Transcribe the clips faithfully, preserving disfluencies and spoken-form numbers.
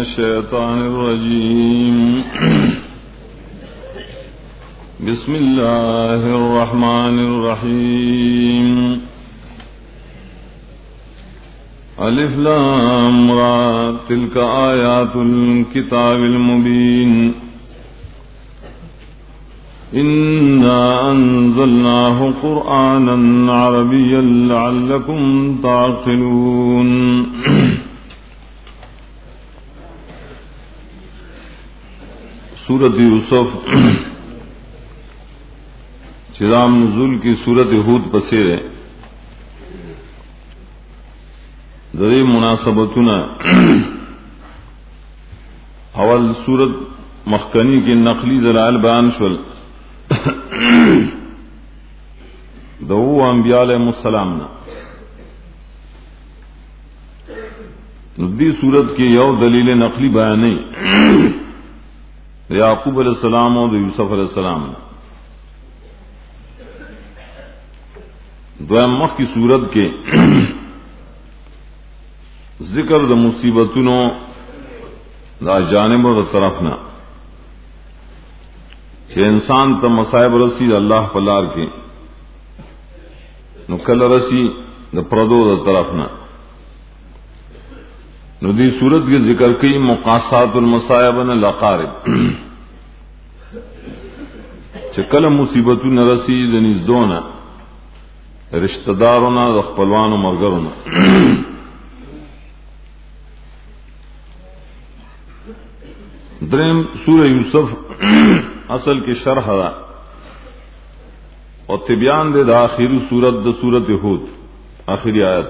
الشيطان الرجيم بسم الله الرحمن الرحيم الف لام را تلك آيات الكتاب المبين إنا أنزلناه قرآنا عربيا لعلكم تعقلون. سورۃ یوسف چرام نزول کی سورۃ ہود پسیر ہے. ذری مناسبتنا اول سورت مخکنی کی نقلی دلائل بیان شول دو انبیاء علیہ السلام نا دی سورت کی یو دلیل نقلی بیان نہیں یعقوب علیہ السلام اور یوسف علیہ السلام. دویم مخ کی صورت کے ذکر د مصیبتونو دا جانب و طرف نہ کہ انسان تا مصائب رسی دا اللہ پلار کے نو کل رسی دا پردو دا طرف نہ نو دی صورت کے ذکر کی مقاصات المصائب الاقارب چکل مصیبتو نرسی دا نزدونا رشتہ دارونا دا خپلوان و مرگرونا. درم سورہ یوسف اصل کی شرح دا اور تبیان دے دا آخری سورت دا سورت ہود آخری آیت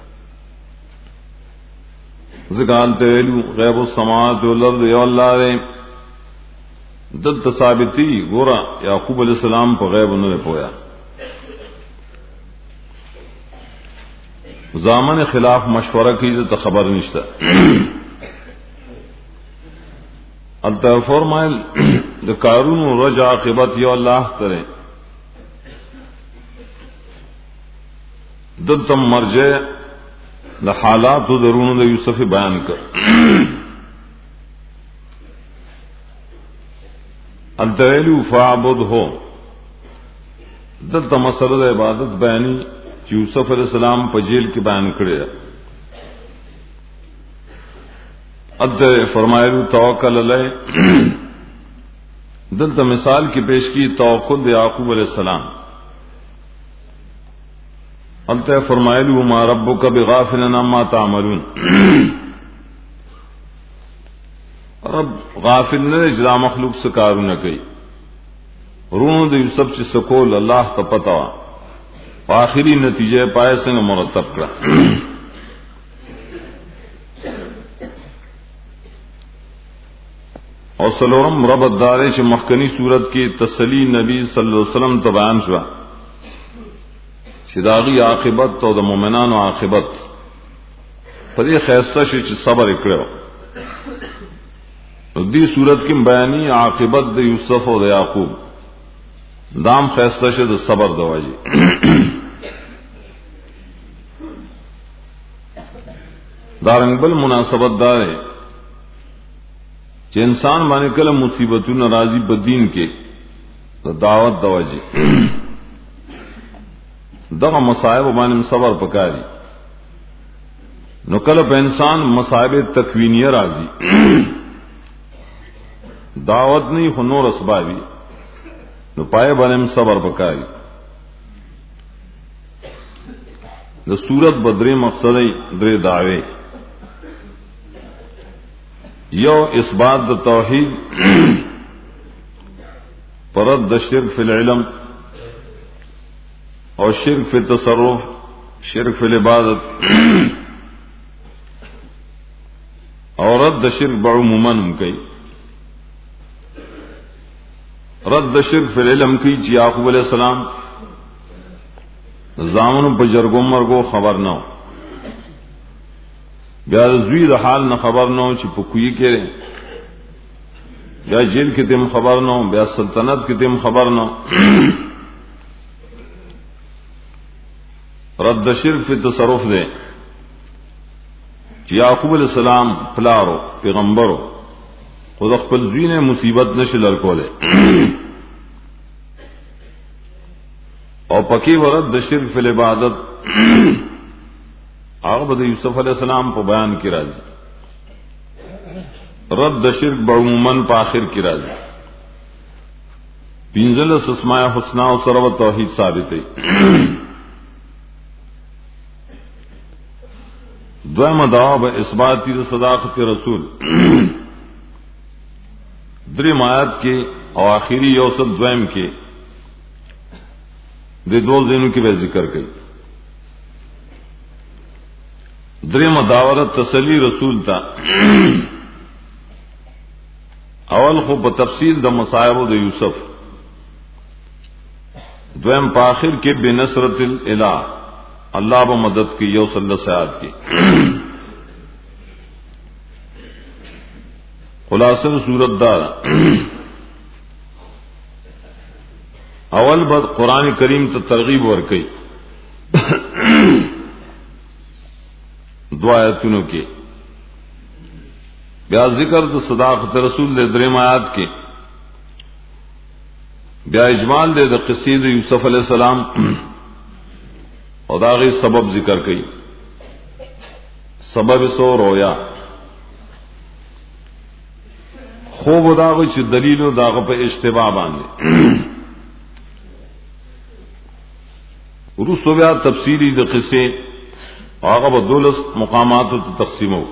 ذکانتے ویلو غیب السماوات والارض یا اللہ رے دد ثابتی گورا یعقوب علیہ السلام پر غیب انہوں نے پویا زامن خلاف مشورہ کی تو خبر نشتا التر فرمائل دا کارون و رجع عاقبت یا اللہ کرے دد تم مرجع دا حالات و درون دا یوسف بیان کر التویلو فعبد ہو دد تم مسرد عبادت بیانی یوسف علیہ السلام پا جیل کی بیان کرے اد فرمائلو توکل علیہ دلتا مثال کی پیش کی توکل یعقوب علیہ السلام. التا فرمائلو ما ربک بغافل عما تعملون رب غافل نہ اجلا مخلوق سے کارو نہ کئی رون د یوسف چ سکول اللہ تا پتا آخری نتیجے پائے سنگ مرتب کرا. اور سلورم ربط دارے چ مخکنی صورت کی تسلی نبی صلی اللہ علیہ وسلم تبیان شوا شداغی عاقبت تو دا مومنان و عاقبت پر یہ خیستہ شی چ صبر اکڑو دی صورت کی بیانی عاقبت دا یوسف و دا یعقوب دام خیستہ شی دا صبر دواجی. دارنگ بل مناسبت دارے کہ انسان بانے کل مصیبتوں ناراضی بدین کے دعوت دواجی دغا مصائب بانے صبر پکاری نو کل پہ انسان مصائب تکوینیہ راضی دعوت نہیں خنور اسبابی نو پائے بانے صبر پکاری. دا صورت بدرے مقصد درے دعوے یو اثبات دا توحید پرد دا شرک فی العلم اور شرک فی تصرف شرک فی العبادت اور رد دا شرک بعموماً کئی رد دا شرک فی العلم کی چی یعقوب علیہ السلام زامن پہ جرگو مرگو خبر نہ ہو بیا زوی دا حال نہ خبر نہ ہو چی پکوئی کرے بیا جیل کی تم خبر نہ ہو بیا سلطنت کی تم خبر نہ ہو. رد شرک فی تصرف دے یعقوب علیہ السلام پلارو پیغمبرو خود خپل زوی نے مصیبت نشل ورکولے اور پکی ورد د شرک فی العبادت آغا بدا یوسف علیہ السلام پا بیان کی راضی رد د شرک بعموماً پا آخر کی راضی پینزل اسماء حسنہ و سرو توحید ثابت ہے دویم دعا با اثباتی دا صداقت رسول دریم آیات کے اور آخری یوسف دویم کے دے دول دینوں کی بے ذکر گئی دریم دعوت تسلی رسول تا اول خو بتفصیل دا مصائب دا یوسف دویم پاخر کے بے نصرت الہ اللہ با مدد کی یو صلی اللہ سیاد کی خلاصر صورت دار اول بد قرآن کریم تو ترغیب ورکی دو آیتونوں کے بیا ذکر تو صداقت رسول دے دریم آیات کے بیا اجمال دے دا قصید یوسف علیہ السلام اور داغی سبب ذکر کئی سبب سو رویا خوب داغی چی دلیل و داغ پہ اشتباہ باندے رسو بیا تفصیلی دا قصے آغا با دولس مقامات و تقسیموں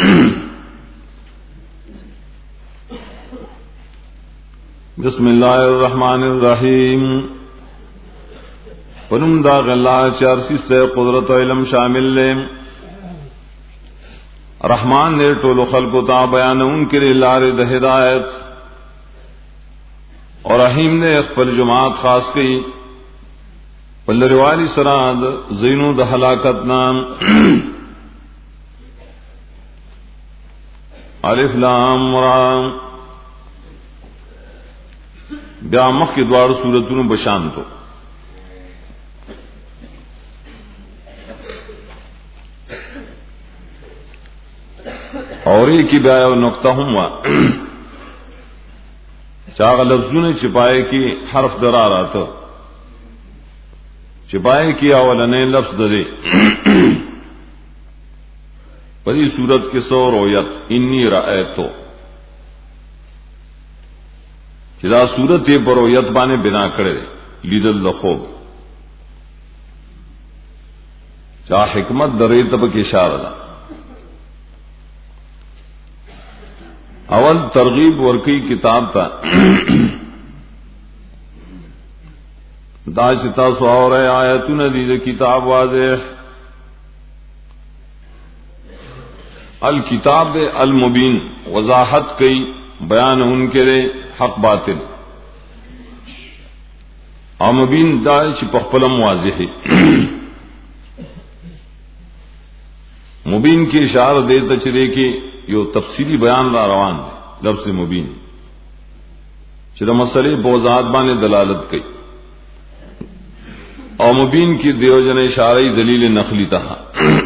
بسم اللہ الرحمن الرحیم پنم داغ اللہ چارسی سے قدرت و علم شامل لے رحمان نے ٹولو خلق و تا بیان ان کے لار د ہدایت اور رحیم نے اخبر جماعت خاص کی پلروالی سراد زینو د ہلاکت نام الف لام را بیا مخ کے دوار سورتوں بشان تو اور ایک کی بیا نقطہ ہوں چاغ لفظوں نے چھپائے کی حرف درا رہا تھا چھپائے کی اولنے لفظ دے پری صورت کے سو رویت انی رأیتو جدا صورت یہ پر رویت بانے بنا کرے لیدل لخوب چاہ حکمت درے تب کی اشارہ دا اول ترغیب ورکی کتاب تا دا چتا سو اور آیتون دی کتاب واضح الکتاب دے المبین وضاحت کئی بیان ان کے دے حق باطل اور مبین دا چ پخپلم واضح ہے مبین کی اشارہ دے تچرے کی یو تفصیلی بیان را روان دے لفظ مبین چرا مسئلے بوضاحت بانے دلالت کئی اور مبین کی دیوجن اشارہ دلیل نقلی تہا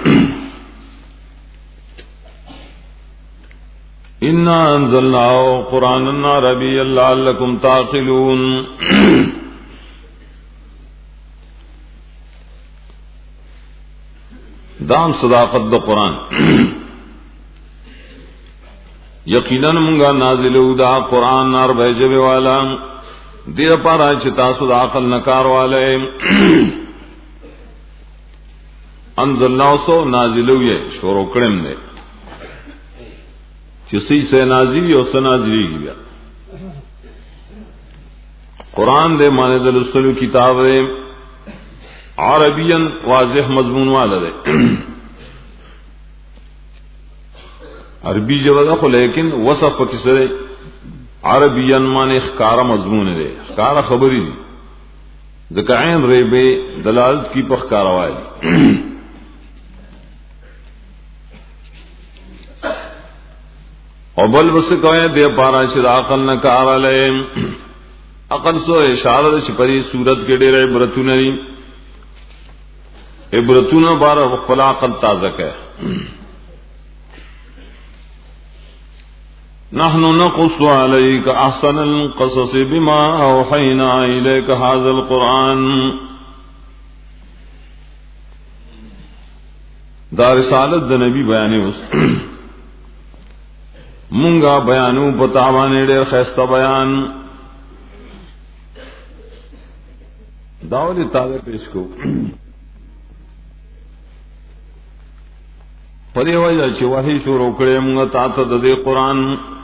انا انزلناه قرآنا عربيا لعلكم تعقلون دام صداقت دا قرآن یقیناً منگا نازل دا قرآن نار بھیجے والا دیر پارا چتا سدا عقل نکار والے انزلناه سو نازل ہوئے شور کڑم دے کسی سے نازلی اور سنازلی گیا قرآن دے مانے دل السلو کتاب دے عربین واضح مضمون والا دے عربی جب خو لیکن وصف کس دے عربین مانے اخکارا مضمون دے اخکارا خبری دی ذکعین ریبے دلالت کی پخکارا والی اور بل بس کوئے دے پارا شد عقل نہ کار لے عقل سو اشارہ چھپری صورت کے ڈیرے عبرتوں نہیں عبرتوں نہ بارہ وقلا عقل تازہ ہے نحن نقص عليك احسن القصص بما اوحينا اليك هذا القرآن. دا رسالت دا نبی بیانی اس منگا بیانو پتاوانے دیر خیستہ بیان داولی تازہ پیش کو پدی وجہ چی وحی شروع کرے منگا تاتا دا دے قرآن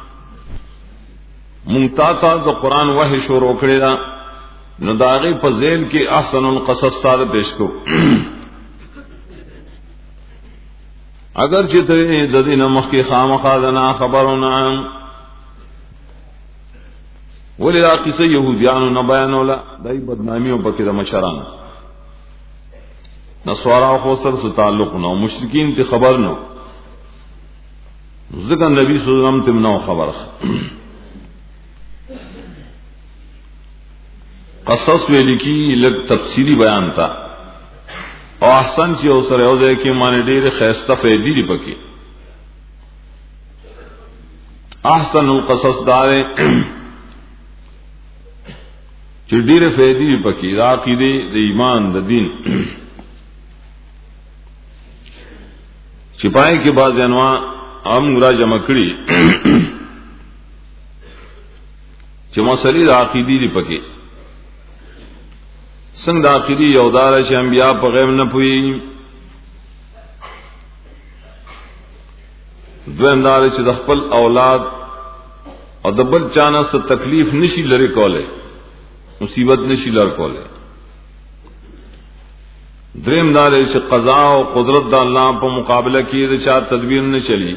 منگتا تا دا قرآن وحی شروع کرے دا نداغی پا ذیل کی احسن القصص تازہ پیش کو اگر چیتے ددی نمخ کی خام خادنا خبرنا ولی دا قصہ یہودیانو نبیانولا دائی بدنامیوں پکی دا مشران نسوارا خوصر سے تعلق نو مشرکین تی خبر نو ذکر نبی صلی اللہ علیہ وسلم تمنو خبر قصص ویلی کی لگ تفصیلی بیان تھا اور احسن چی اوسر او دے کہ مانے دیر خیستہ فیدی دی پکی احسن القصص دارے چی دیر فیدی دی پکی دا عقیدے دا ایمان دا دین چپائے کے بعض انواع عام گرا جمع کری چی مسئلی دا عقیدی دی پکی سنگ دا عقیدی یودار چی انبیاء پا غیب نپوئی دویم دار چی دخپل اولاد اور دبل چانا سے تکلیف نشی لرے کولے مصیبت نشی لر کولے دریم دار چی قضاء و قدرت دا اللہ پا مقابلہ کی دا چار تدبیر نہ چلی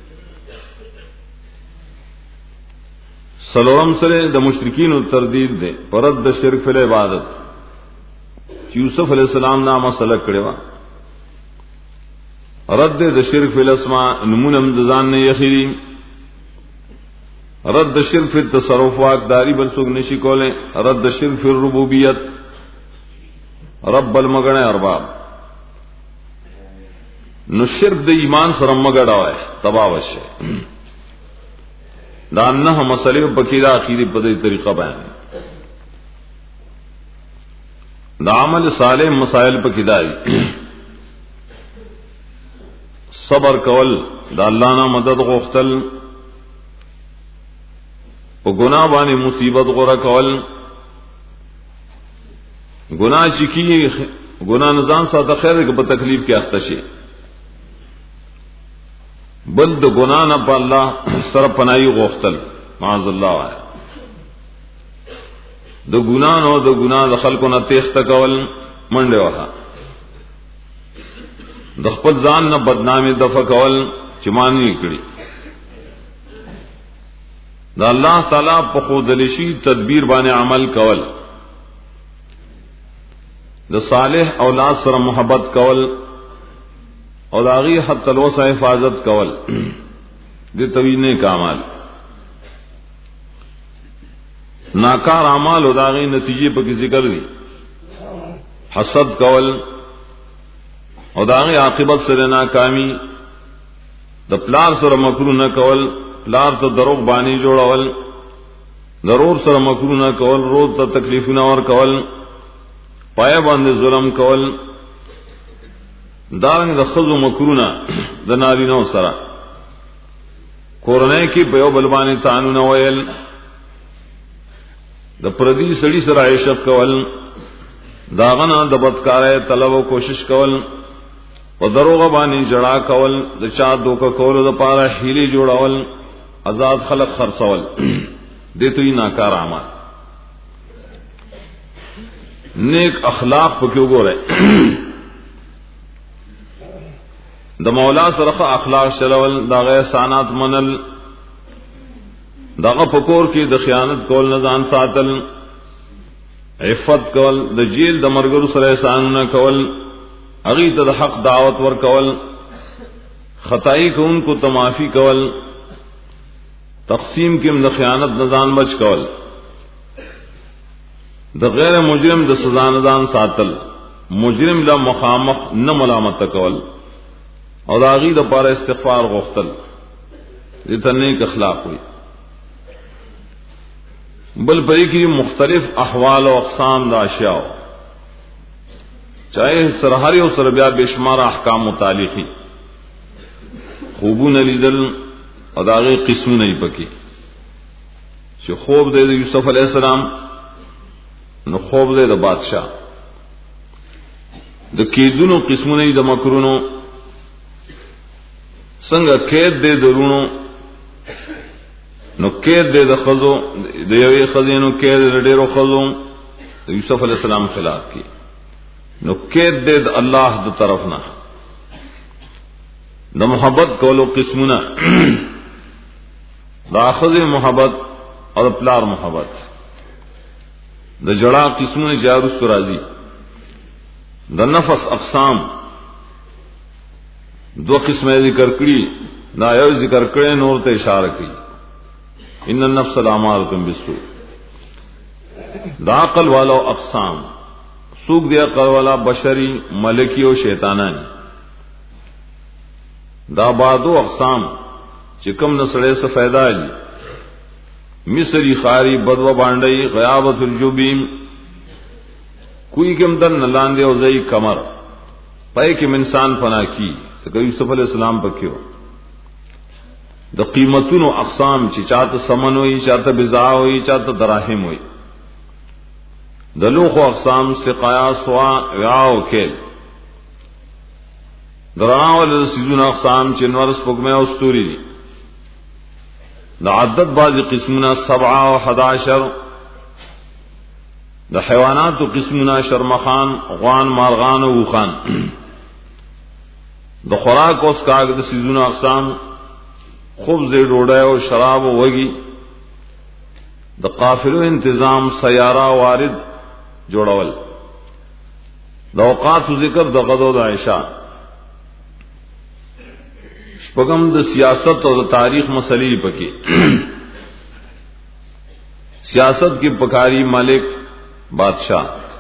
سلورم سرے دا مشرکین و تردید دے پرد دا شرک فی العبادت یوسف علیہ السلام نا مسئلہ کرے وا رد د شرک فی الاسماء نمونم دزان نے یخیری رد شرک فی التصرف واقداری بل سوگ نشی کولے رد شرک فی الربوبیت رب المگڑے ارباب نو شرک د ایمان سره مگڑا ہے تباوش ہے دا نہ مسئلے پکیدا عقیدی پدی طریقہ بیان دا عمل صالح مسائل پا کدائی صبر کول دا اللہ نا مدد غختل پا گناہ بانی مصیبت غورا کول گناہ چکی گناہ نظام ساتا خیر کہ پا تکلیف کی اختشی بل دا گناہ نا پا اللہ سر پنائی غختل معاذ اللہ آیا د گناہ نو د گناہ د خلقو نه تیخته کول منډه وها د خپل ځان نه بدنامي دفع کول چې مانی کړي د الله تعالی په خودلشي تدبیر باندې عمل کول د صالح اولاد سره محبت کول او داغي حتی الوسع حفاظت کول د توینه کمال ناکار اعمال او داغی نتیجے پر ذکر دی حسد کول او داغی عاقبت سره ناکامی د پلار سره مکرو نہ کول پلار ته دروغ بانی جوړول ضرور سره مکرو نہ کول روز ته تکلیف نہ ور کول پای باندې ظلم کول دارنګ د خزو مکرو نہ د نارینو سره کورنۍ کې په یو بل باندې تانو نه ویل د پردی سړی سره عشق کول داغنا د بدکارۍ طلب او کوشش کول او دروغ باندې جڑا کول د چا دوکه کول د پاره هیلي جوړول آزاد خلق خرڅول دته یې ناکار اعمال نیک اخلاق په کې وګوره د مولا سره اخلاق شلول دغه احسانات منل دغه پکور کې د خیانت کول نه ځان ساتل عفت کول د جیل د مرګرو سره احسان نه کول هغه ته د حق دعوت ور کول خدای کو ان کو تمافی کول تقسیم کې د خیانت نه ځان بچ کول د غیر مجرم د سزا نه ځان ساتل مجرم لا مخامخ نه ملامت کول او د هغه د پر استغفار غوښتل دې ته نیک اخلاق وي بل پری کی مختلف احوال و اقسام دا اشیاء چاہے سرحری و سربیا بے شمار احکام متعلقی خوبو نلیدل اداغی قسم نہیں پکی چھ خوب دے دا یوسف علیہ السلام نو خوب دے دا بادشاہ دا کیدونو قسم نہیں دا مکرونو سنگا قید دے درونو نو قید دے دا خزو دا یوی خزینو قید دے دیرو خزو دا یوسف علیہ السلام خلاف کی نو قید دے دا اللہ دا طرفنا دا محبت کولو قسمنا دا خز محبت اور پلار محبت دا جڑا قسمنا جارس رازی دا نفس اقسام دو قسم ذکر کری دا یو ذکر کرے نور تے اشارہ کی ان النفس لامارۃ بالسوء دا عقل والا اقسام سوق دیا عقل والا بشری ملکی و شیطانانی دا بادو اقسام چکم نسڑے سے فائدہ لی مصری خاری بدو بانڈئی غیابت الجبیم کوئی کم دن نلاندے و زئی کمر پائے کم انسان پنا کی تو یوسف علیہ السلام پر کیوں دا قیمتون و اقسام چی چاہتا سمن ہوئی چاہتا بزا ہوئی چاہتا دراہم ہوئی دلوخ و اقسام سقایا سوا وعاو کیل درانا والا سیزون اقسام چنورس پکمے استوری دی دا عدد بعض قسمنا سبعہ و حداشر دا حیوانات و قسمنا شرمخان غوان مارغان و وخان دا خوراک و اسکاک دا سیزون اقسام خبز ڈوڑے و شراب و وگی دا قافل و انتظام سیارہ وارد جوڑول دا اوقات و ذکر دا غد و دا عشاء شپگم دا سیاست اور دا تاریخ مسئلہ پکی سیاست کی پکاری ملک بادشاہ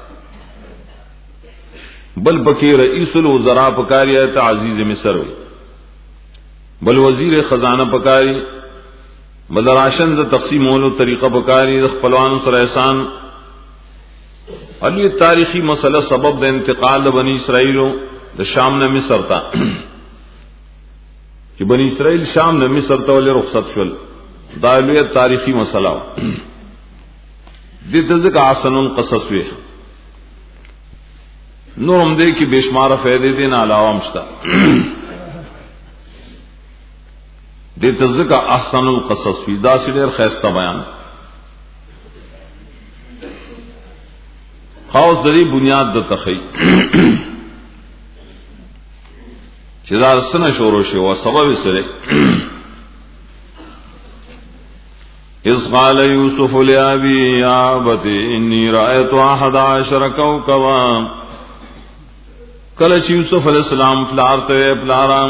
بل پکی رئیس الوزراء پکاری ہے عزیز مصر ہوئی بل وزیر خزانہ پکاری بل راشن دا تقسیم ہولو طریقہ پکاری دا خپلوان سر احسان علی تاریخی مسئلہ سبب دا انتقال دا بنی اسرائیلو دا شام نے مصر تا کہ بنی اسرائیل شام نے مصر تا ولی رخصت شل دا علی تاریخی مسئلہ دی تذک آسن القصص وی نور ہم دے کی بیشمار فیدے دینا علاوہ مشتا دی تذک احسن القصص وی دا سلیر خیستہ بیان خاص دری بنیاد دا تخی چیزار سنہ شورو شو سبب سرے اذ قال یوسف لأبی یا ابتی انی رأیت احد عشر کوکبا کلچ یوسف علیہ السلام پلارتے پلارام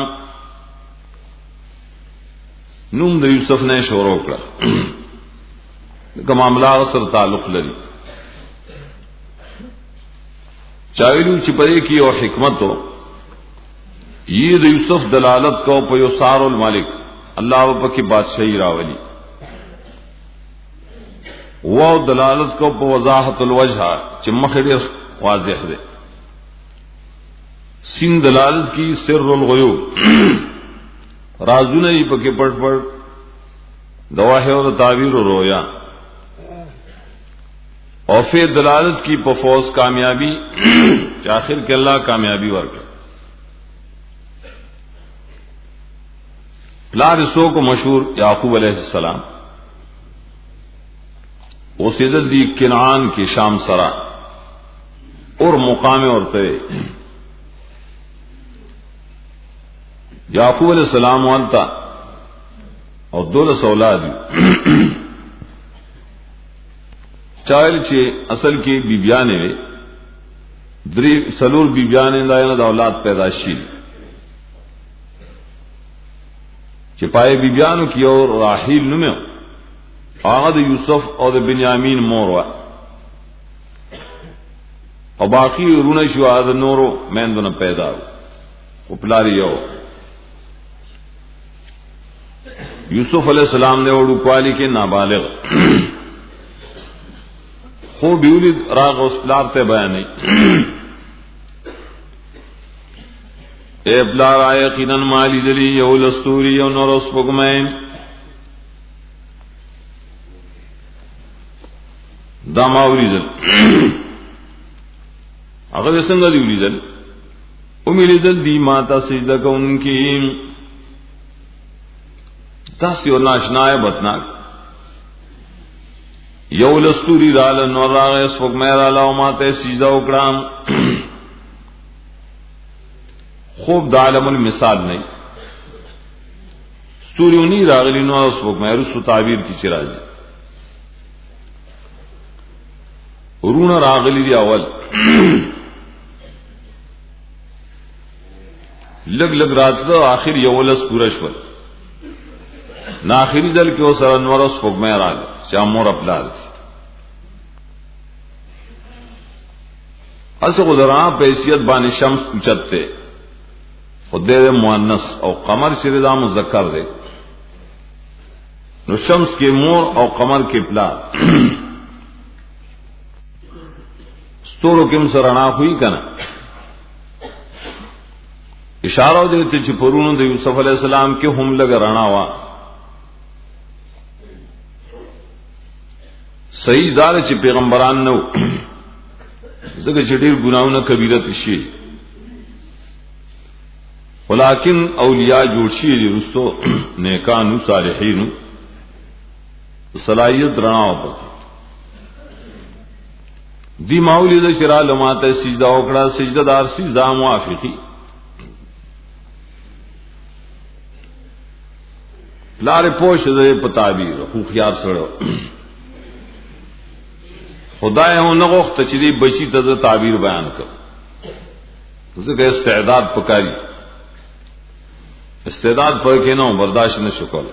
نوم دا یوسف نے شورو کرا کہ معاملہ سر تعلق لری چاویلو چپرے کی اور حکمت ہو یہ دا یوسف دلالت کو پیو سار المالک اللہ وپا کی بادشاہی راولی وہ دلالت کو پا وضاحت الوجہ چمخ دیر واضح دے سین دلالت کی سر الغیوب رازو نے یہ پکے پڑھ پڑھ دواہ اور تعبیر و رویا اور پھر دلالت کی پفوز کامیابی آخر کے اللہ کامیابی ورکے پلارسو کو مشہور یعقوب علیہ السلام وہ سیدل دی کنعان کی شام سرا اور مقام اور تے یعقوب علیہ السلام والتا اور دولس اولاد چائل چھے اصل کی بیبیانے وے دری سلور بیبیانے دائنا دا اولاد پیدا شیل چپائے بیبیانو کی اور راحیل نمیو آغد یوسف اور بنیامین موروا اور باقی رونشو آغد نورو میندونا پیدا ہو پلاری یو یوسف علیہ السلام نے اڑو کوالی کے نابالغ خوب بیولی راغ اس پلار تے بیان نہیں اے پلار آئے یقیناً مالی دلی یو لستوری یو نورس پگمین دا ماوری دل اگر سنگا دیولی دل امیلی دل دی ماتا سجدہ کا ان کی تاسی و ناشنائے بتناک یو لستوری رالا نور راغ اس پک میرا لاو ماتے سجدہ اکڑام خوب دعالم المثال نہیں ستوری انہی راغلی نور اس پک میرا سو تعبیر کی چراجی رون راغلی دی اول لگ لگ رات دا آخر یولس پورش پر نا آخری دل کے سر انورس پک میں راگ چامور اپلار تھی اس گزران پیسیت بان شمس اچت تے خود دے مؤنث او قمر شردا مذکر دے نو شمس کے مور او قمر کے پلار ستورو کم سرنا ہوئی کنا اشارہ دیتے چھ پرونو دے یوسف علیہ السلام کے ہم لگ رنا ہوا صحیح دار چھ پیغمبران نو زکر چٹیر گناہونا کبیرت شی ولیکن اولیاء جوڑ شی دی رستو نیکانو صالحینو صلاحیت رنا ہوتا تھی دی مولی دا شرا لماتا سجدہ اکڑا سجدہ دار سی زا موافقی لارے پوش دے پتابیر خوخیار سڑو خدای ہوں نغوخت چلی بچی تا تعبیر بیان کر ذکر استعداد پکاری استعداد پر کے نو برداشت نہ شکل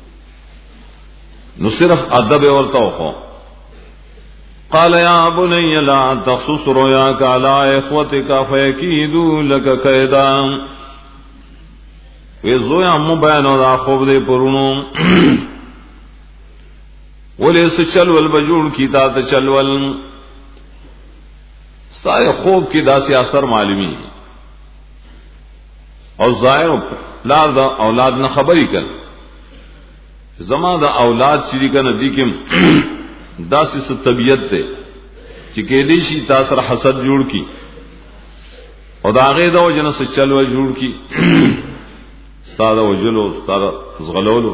نو صرف ادب اور توخو قال یا بنی لا تخصص رؤیاک علی اخوتک فیکیدوا لک کیدا وی زویا مو بیانو دا خوب دے پرونو ولی سے چلول بجوڑ کی تا تا چلول سائے خوب کی دا سی اثر معلومی اور ظاہر لار دا اولاد نہ خبری کر زما دا اولاد چیری کا ندی کم دا سی سے طبیعت تے چکیلی شی تاثر حسد جوڑ کی اور دا آغی دا وجنہ سے چلول جوڑ کی استاد وجلو استاد زغلولو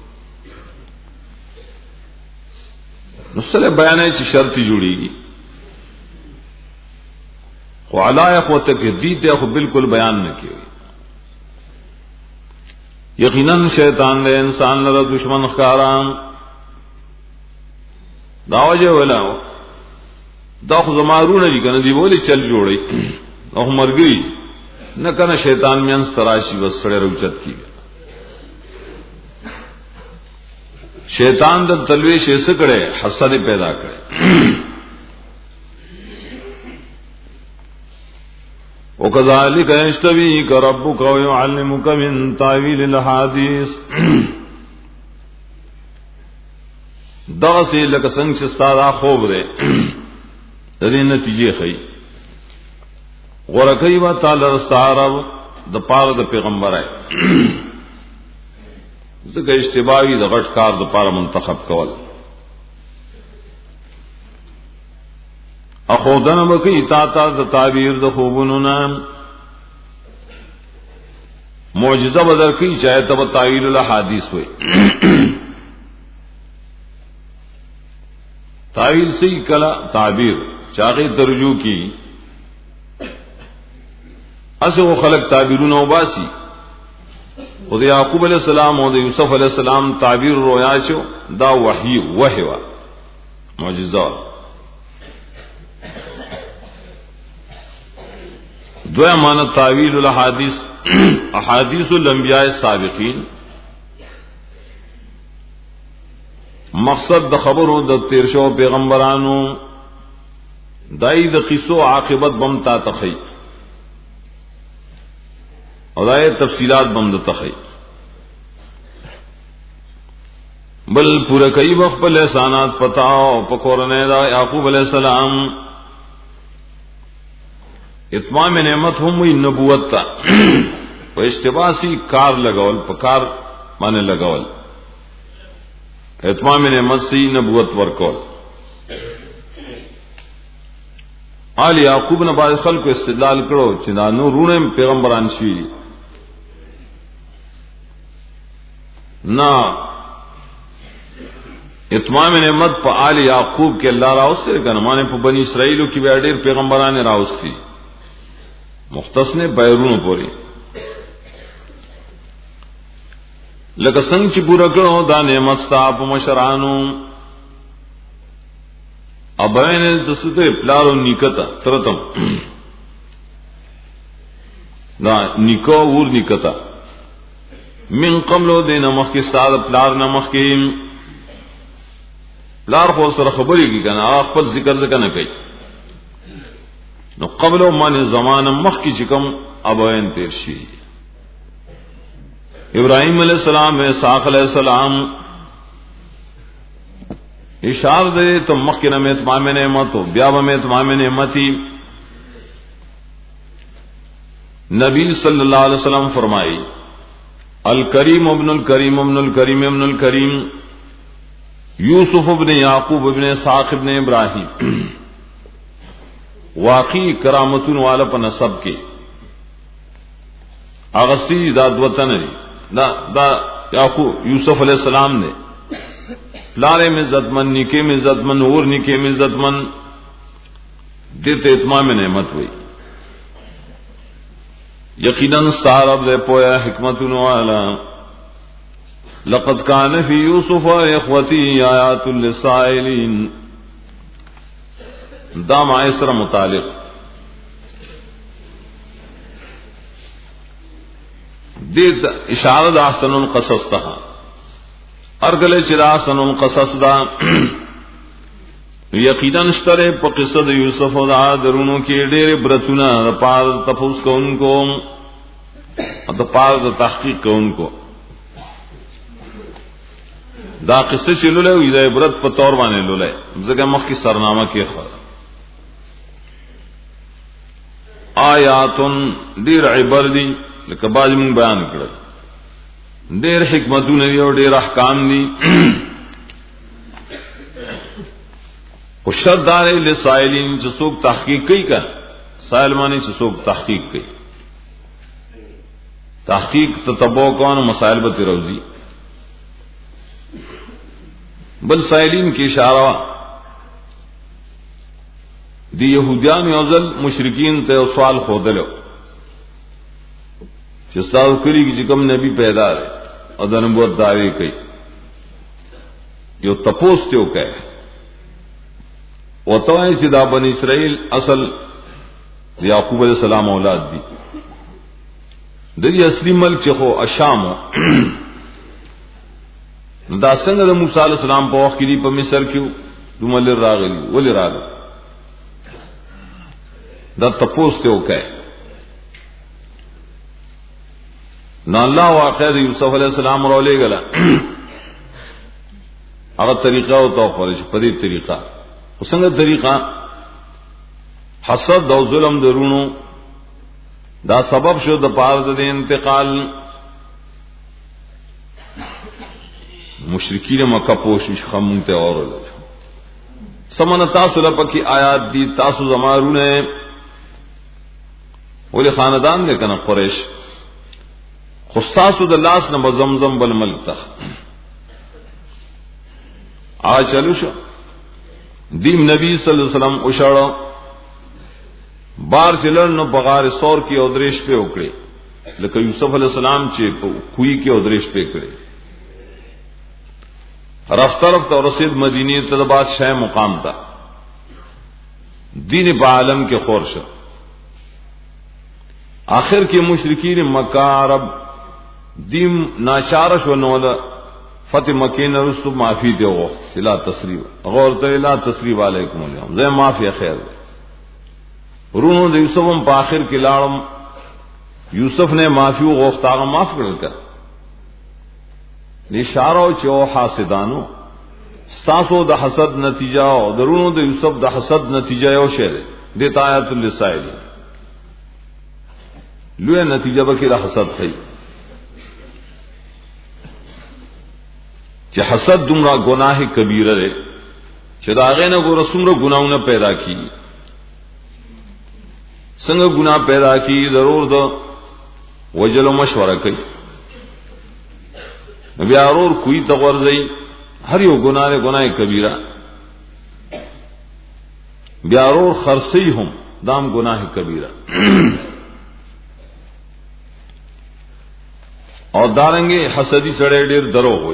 نسل بیان ہے چی شرطی جوڑی گی خو علائق و تک دیتے خو بالکل بیان نہ کی یقیناً شیطان دے انسان لرا دشمن خارام داوجہ ولا دا خو زمارون جی کنا دی بولی چل جوڑی دا خو مرگری نہ کنا شیطان میں انس تراشی بس سڑے روچت کی گیا شیطان در تلویش ایسے کرے حسد پیدا کرے وَكَذَلِكَ يَجْتَبِيكَ رَبُّكَ وَيُعَلِّمُكَ مِن تَأْوِيلِ الْأَحَادِيثِ دغسی لکا سنگ چستادا خوب دے دے نتیجے خی غرقی با تالا رستارب دا پار دا پیغمبر ہے ذکر اشتباہی دا غٹ کار دا پار منتخب کول اخودن بکی تاتا دا تعبیر دا خوبنونا معجزہ بدر کی چاہے تب تعویل الاحادیث ہوئی تعویل سے کلا تعبیر چاہے ترجو کی اسے وہ خلق تعبیرون وباسی خود یعقوب علیہ السلام اور یوسف علیہ السلام تعبیر رویا چو دا وحی وحی معجزہ دویا معنی تعویل الاحادیث احادیث الانبیاء السابقین مقصد د خبرو د تیر شو پیغمبرانو دای د قصو عاقبت بم تا تخی اور دای تفصیلات بم د تخی بل پورا کئی وقت پل احسانات پتاؤ پکورنے دا یعقوب علیہ السلام اتمام نعمت ہم وہی نبوت تا پہ اشتباسی کار لگول پکار مانے لگول اتمام نعمت سی نبوت ورکول آل یعقوب نے بعض خلق کو استدلال کرو چنانو رونے پیغمبران شوی نہ اتمام نعمت پا آل یعقوب کے اللہ راوست ہے کہ نمانے پا بنی اسرائیلو کی بیادیر پیغمبران راوست تھی مختص نے بیرون پوری لکہ سنگ چی پورا کرو دا نعمت ستا پا مشرانو ابین دستے پلارو نکتا ترتم دا نکو اور نکتا من قبلو دے نمخ کی ساد پلار نمخ کی پلار خو سر خبری کی کنا آخ پل ذکر ذکر نہ کئی نو قبلو من زمان مخ کی چکم ابین تیر شی ابراہیم علیہ السلام اسحاق علیہ السلام اشار دے تو مخنا میں اتمام نعمت ہو بیاب میں اتمام نعمتی نبی صلی اللہ علیہ وسلم فرمائی الکریم ابن الکریم ابن الکریم ابن الکریم یوسف ابن یعقوب ابن اسحاق ابن ابراہیم واقعی کرامتون والا پا نصب کے اغسی دا دوتن دا, دا یعقوب یوسف علیہ السلام نے لارے میں زدمن نکے میں زدمن اور نکے میں زدمن دیتے اتمام نعمت ہوئی یقیناً ستارب دے پویا حکمت والا لقد کان فی یوسف اخوتی آیات للسائلین دا معیسر متعلق دیت اشارت احسن القصص تہا ارگلے چرا سن القصص دا یقیناً اشترے پا قصد یوسف دا درونوں کی ڈیر برتنا دا پار تفوس کو ان کو دا پار دا تحقیق کو ان کو دا قصے چلو لے ہوئی دا عبرت پا طور بانے لو لے زکر مخ کی سرنامہ کی خواہ آیاتن دیر عبر دی لکہ باج من بیان کرد دیر حکمتوں نے اور دیر احکام دی خوشت دارے لسائلین چسوک تحقیق کئی کا سائل مانی چسوک تحقیق کئی تحقیق تتبو کون مسائل بت روزی بل سائلین کی اشارہ دی یہودیان یوزل مشرکین تے سوال خودلو چستاو کری کی چکم نبی پیدا رہے اور دا نبوت دعوی کئی یو تپوس تیو کہے و توائیں چی دا بنی اسرائیل اصل یعقوب علیہ السلام اولاد دی دی اصلی ملک چخو اشامو دا سنگ دا موسیٰ علیہ السلام پا وقت کی دی پا مصر کیو دو ملی راغلی ولی راغلی دا تپوس تیو کہے نہ اللہ واقع یوسف علیہ السلام رولے گلا اگر طریقہ ہوتا فرش پدی طریقہ اسنگ طریقہ حسد دو ظلم درونو دا سبب شو دا پارد دے انتقال مشرکین مکہ پوشش خمونتے اور سمن تاسو لپکی آیات دی تاسو زمارون ہے ولی خاندان دے کنا قریش خصاص دلاس نہ زمزم بل ملک تخ آ چلو شو دیم نبی صلی اللہ علیہ وسلم اشاڑو بار چلن نو بغار سور کی ادریش پہ اکڑے لیکن یوسف علیہ السلام چے کوئی کے ادریش پہ اکڑے رفتہ رفتہ رسید مدینی تدبات شہ مقام تھا دین با عالم کے خورش آخر کے مشرکین مکہ عرب دیم ناشارش و نولا فتح مکین رسو معافی دے وقت لا تسریب غور تے لا تسریب علیکم اليوم زي معافی خیر رونو دے یوسف پا آخر کی لارم یوسف نے معافی و غوخت آغا معاف کر کر اشارو چو حاسدانو ستاسو د حسد نتیجہ او درونو د یوسف د حسد نتیجہ یو شعر دیتا آیات للسائل لوی نتیجہ بکیر حسد تھی چې حسد دومره گناہ کبیره ده چې داغه نه ګور څومره ګناونه پیدا کی څنګه ګناه پیدا کی ضرور دو وجلو مشوره کوي بیا ضرور کوئی تغورځي ہر یو گناہ نے گناہ کبیرہ بیا ضرور خرسی ہم دام گناہ کبیرہ اور دارنگے حسدی سڑے ڈیر درو ہوئی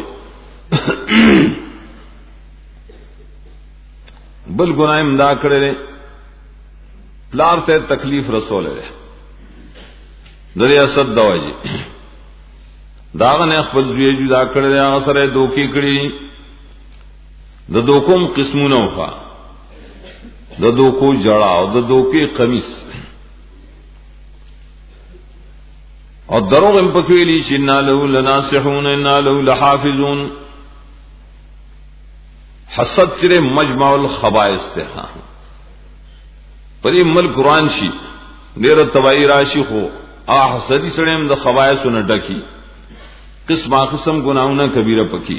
بل گناہ امدا کرے رے پلار تے تکلیف رسول رے دریا صد دواجی داغن اخبر زوی جدا کرے رے آسر دوکی کری د دوکوم قسمونه وفا د دوکو جڑا او د دوکي قمیص او دروغ ام پکویلی چې ان له لناصحون ان له لحافظون حسد تیرے مجمع الخبائث ته ها پرې مل قران شي ډېر تبعی راشي خو ا حسدی سړیم د خبائثونو ډکی قسمه قسم ګناونه کبیره پکی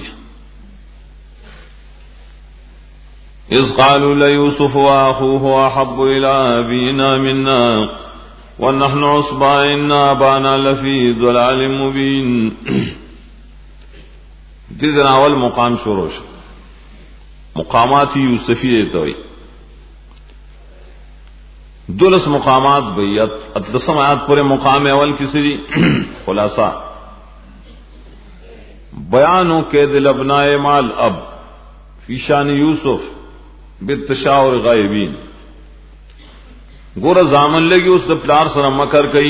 اذ قالوا ليوسف واخوه احب الى ابينا منا ونحن عصبة ان ابانا لفي ضلال مبين دې اول مقام شروع شو مقامات یوسفی ته وي دولس مقامات بیت اتلسم آیات پورے مقام اول کسی خلاصہ بیانوں کے دل ابنائے مال اب فی شان یوسف بالتشاور غائبین گورا زامن لگی اس پلار سر مکر کئی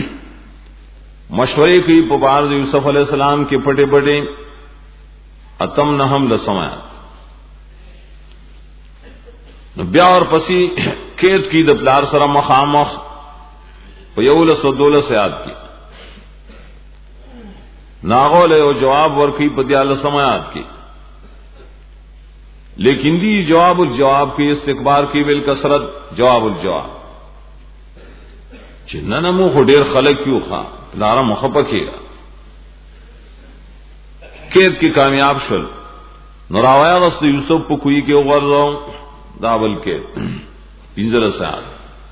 مشورے کی پبار یوسف علیہ السلام کے پٹے پٹے اتم نہم لسمایات بیا اور پسی کیت کی دپلار سر مخامخ پیولس و دولس یاد کی ناغول او جواب ورکی پدیال سمایات کی لیکن دی جواب الجواب کی استقبار کی بالکثرت جواب الجواب چنہ نمو خو ډیر خلق کیوں خواہ لارا مخپکی گا کیت کی کامیاب شل نراویا غست یوسف پا کوئی کے غرزوں دابل کے پینزر سیاد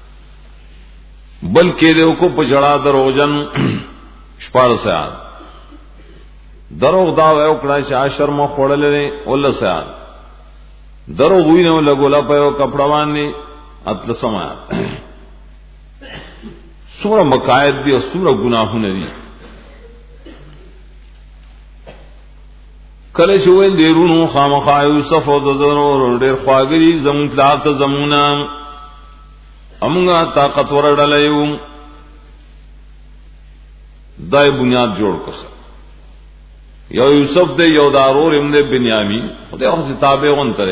بل کے دے کو پجڑا دروجن شپار سیاد دروغ دا ویو کڑا شاہ شرم خوڑ لے اول سیاد دروغ ہوئی نے لگولا پیو کپڑوان نے اتل سمایا سورہ مقاید دی اور سورہ گناہوں نے دی کله شوین دیرونو خامخا یوسف او ددنو ډیر خواګری زمون پلات زمونا امغا طاقت ورډلایو دای بنیاد جوړ کړ یو یوسف دے یو دارور ابن بنیامین خدای خو تابع غون کرے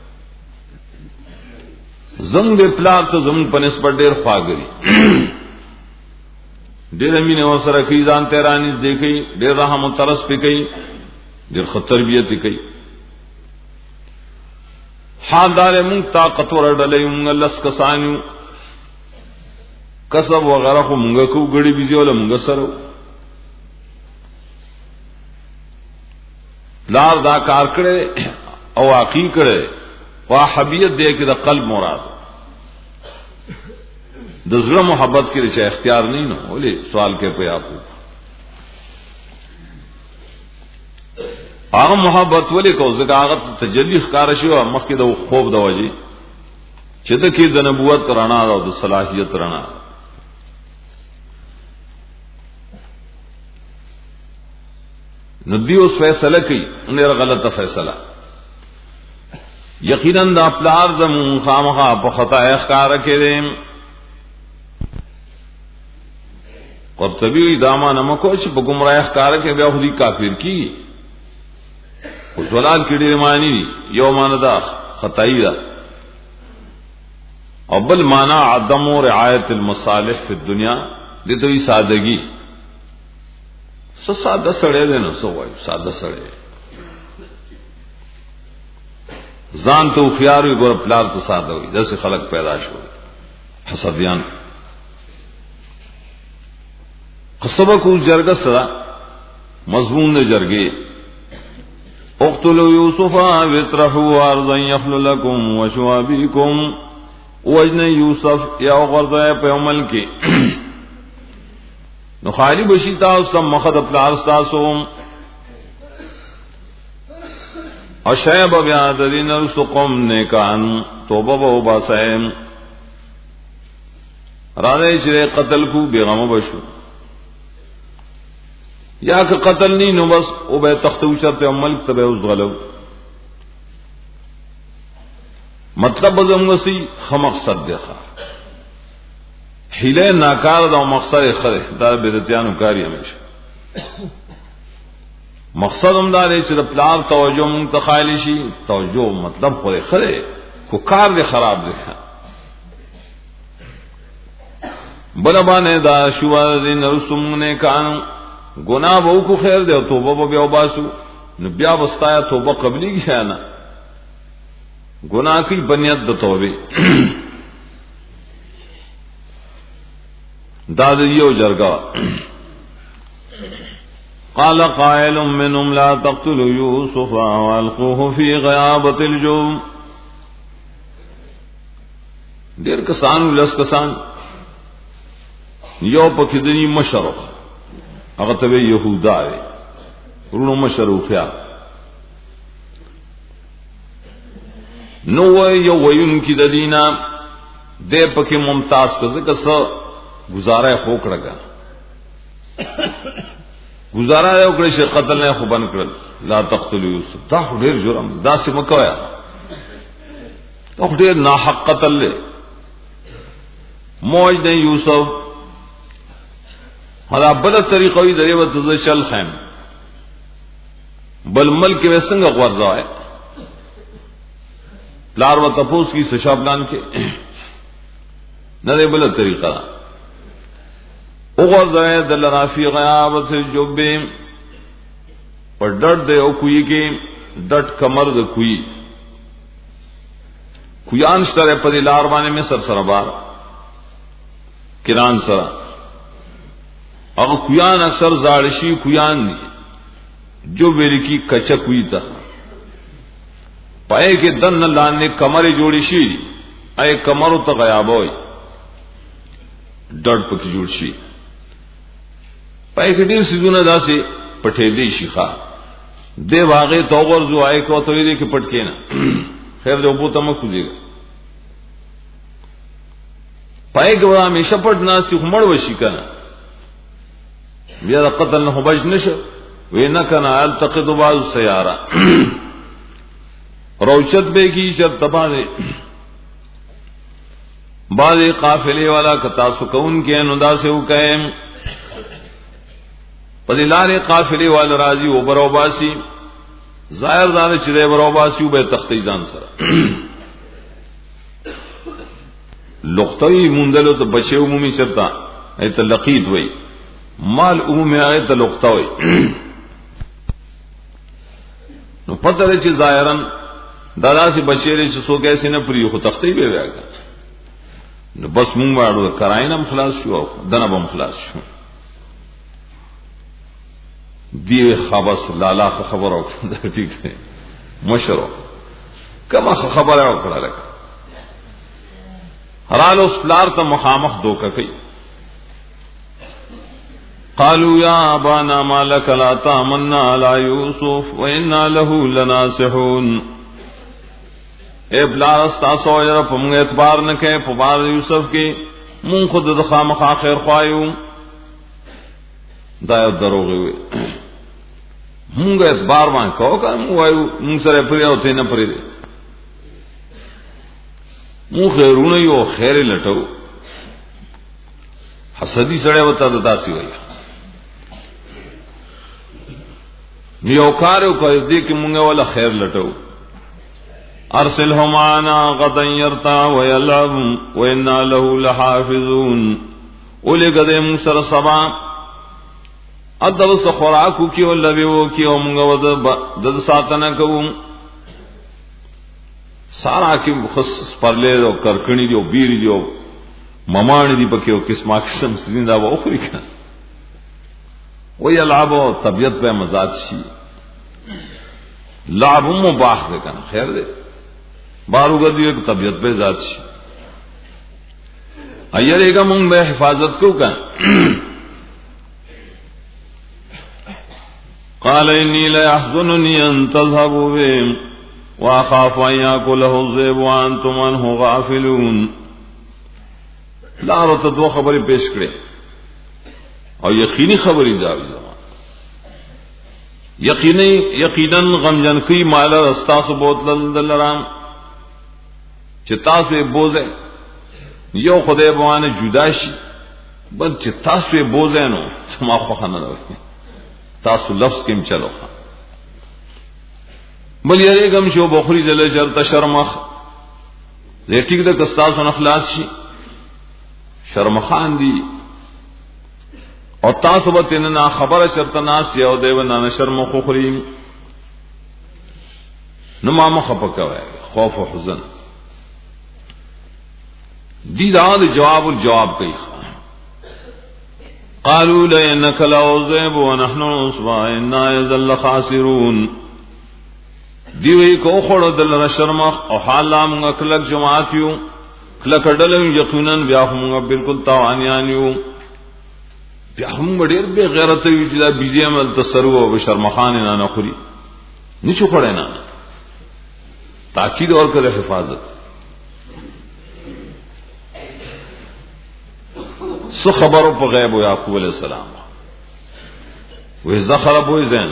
زم دے پلات زمون پنس پر ډیر خواګری ډیر امینه وسره کی ځان تیرانی دیکھئی ډیر رحم ترس پکئی دیر خطر بیت کئی حال دار منگ طاقت ورڈلے منگ لس کسانیو کسب وغیرہ کو منگا کو گڑی بیزی والا منگا سرو لار دا کار کرے او واقعی کرے واحبیت دے کہ دا قلب مراد دزغ محبت کی رچہ اختیار نہیں نو بولے سوال کے پہ آپ آغا محبت ولی کو ذکر آغا تجلی خکارشی و مخی دا خوب دا وجی چیتا کی دا نبوت رانا دا دا صلاحیت رانا ندی اس فیصلہ کی انہیں غلط فیصلہ یقیناً دا پلار دا خامخا پا خطا اخکار کے دیں قرطبی داما نمکو چی پا گمراہ اخکار کے بیا خودی کافر کی ضلال کی ډیر معنی دی یو معنی دا خطائی دا او بل معنی عدم رعایت المصالح فی الدنیا دی توی سادگی سو سادہ سڑے دے نو سو وای سادہ سڑے ځان ته خيار وي ګور پلار ته ساده وي داسې خلق پیدا شو حسدیان قصبه کو جرګه سره مضمون نے جرګه اقتلوا يوسف واطرحوا ارضا يخل لكم وشوابيكم وجن یوسف یا غرضه په عمل کې نو خالی بشیتا اس کا مخد پلار تاسو اشیب بیادرین رسقم نیکان توبہ و باسائم رانے چرے قتل کو بیغم بشو یا کہ قتل نہیں نو بس او بے تختو شرط عمل تبے اس غلو مطلب بزم وسی خمقصد دیخوا حیلے ناکار دا مقصد خرے دا بدتیانو کاری ہمیشہ مقصد ہم دارے چھ پلار توجہ منتخالی شی توجہ مطلب خورے خرے کو کار دے خراب دے بلبانے دا شوار دین رسم نے کانو گناہ بہو کو خیر دے توبہ بے عباسو نبیا بستایا توبہ قبلی گیا نا گناہ کی بنیت دا توبے دادیو جرگا قال قائل منهم لا تقتلوا يوسف والقوه في غيابة الجوم دیر کسان لس کسان یو پکدنی مشرف اغتب یہودا ہے رونو مشروخیا نو یو وین کی ددینا دے پکی ممتاز کز کس گزارا خوکڑا گا گزارا ہے اکڑے سے قتل نے خوبن کرل لا تقتلوا یوسف دا ډیر جرم دا سے مکویا دا ډیر ناحق قتل لے موج نے یوسف ہلا بل طریقہ وی درے وت چل خیم بل ملک میں سنگ غرضا ہے لار و تپوس کی سشا پلان کے نہ دے بل طریقہ اغزائے دل رافی غیابت الجبے پر ڈٹ دے او کوئی کے ڈٹ کمر دے کوئی کویان شتر پدی لاروانے میں سر سربار کران سرا اگر کویان اکثر زارشی کویان دی جو بیری کی کچک ہوئی تا پائے کے دن لانے کمر جوڑی شی اے کمرو تا غیاب ہوئی ڈٹ پکی جوڑ شی پائے کے دیر سیدون دا سے پٹھے دی شیخا دے واقع تو غرزو آئے کو تو دے کہ پٹکے نا خیر جو بوتا مکھوزے گا پائے کے بعد ہمیشہ پٹنا سی خمڑ وشی کنا بیا قتل نہ بچ نشو وی نہ کنا التقط بعض سیارہ روشت بے کی شرط تبانے بعض قافلے والا کتا سکون کے اندا سے وہ کہے پدلار قافلے والا راضی وہ برو باسی ظاہر دار چرے برو باسی بے تختی جان سر لقطوی مندلو تو بچے عمومی چرتا اے تو لقیت ہوئی مال عمومی آئے تو لقطہ ہوئی نو پتہ رہے چی ظاہرن دادا سے بچے رہے چی سو کیسے نہ پری خو تختی بے رہا گا نو بس مونگ باڑو کرائن ہم خلاص شو دنب ہم خلاص شو دیوے خبس لالا خبر ہو ٹھیک ہے مشرو کما خبر ہے کھڑا لگا حرال اس پلار تا مخامخ دو کا کئی قالوا یا ابانا ما لک لا تامنا علی یوسف وإنا له لناصحون اے پلار استاسو جرا پمگ اعتبار نہ کہ پبار یوسف کی من خود خامخ آخر خوایو دایو دروغ ہوئے مونږ اعتبار باندې کو کړم وایو مونږ سره پرې او ته نه پرې دي مونږ خیرونه یو خیر لټو حسدی سره وتا داسي وایي یو کارو کوي دې کې مونږ ولا خیر لټو ارسله معنا غدا يرتع ويلعب وإنا له لحافظون ولګدې مونږ سره سبا ادب سے خوراکو کی ولوی وہ کی او منگا ود دد ساتنه کوم سارا کی خص پرلے او کرکنی دیو بیری دیو ممانی دی پکیو قسمه قسم زندہ و اخری کن وہ یلعب طبیعت پہ مزاج شی لعب مباح دے کنا خیر دے بارو گدی ایک طبیعت پہ ذات شی ایرے گا منگ بے حفاظت کو کن قال انی لا يحزنني ان تذهبوا بهم واخاف ان ياكله الذئب وانتم عنه غافلون لا رت دو خبریں پیش کرے اور یقینی خبری داوی زمان یقینی یقیناً غمجن کی مالا رستا سے بوتل دلرام چتا سے بوزے یو خدای بوان جداشی بل چتا سے بوزے نو سما خوخانہ روئے تاسو لفظ کم چلو بل یری گم شو بخری دل شرط شرمخ دے ٹھیک دے کستاسو نخلاص شی شرمخان دی اور تاسو بتنا خبر شرط ناس یا دیو نہ شرم خخری نما مخپکا ہے خوف و حزن دی داد جواب الجواب کئی قالوا لئنك لعذب ونحن نصبا انا يذل خاسرون دیوی کو خڑ دل شرمخ او حالام اکلک جماعتیو کلک ڈلو یقینا بیا ہم بالکل تاوانیانیو بیا ہم ډیر بے غیرت یو چې دا بيزي عمل تسرو او شرمخان نه نخوري نچو کړه نه تاکید اور کرے حفاظت سو خبروں پر غیب و یعقوب علیہ السلام وہ زخرب و زین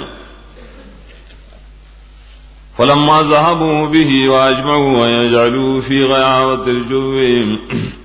فلما ذهبوا به واجمعوا ان يجعلوا في غيابة الجب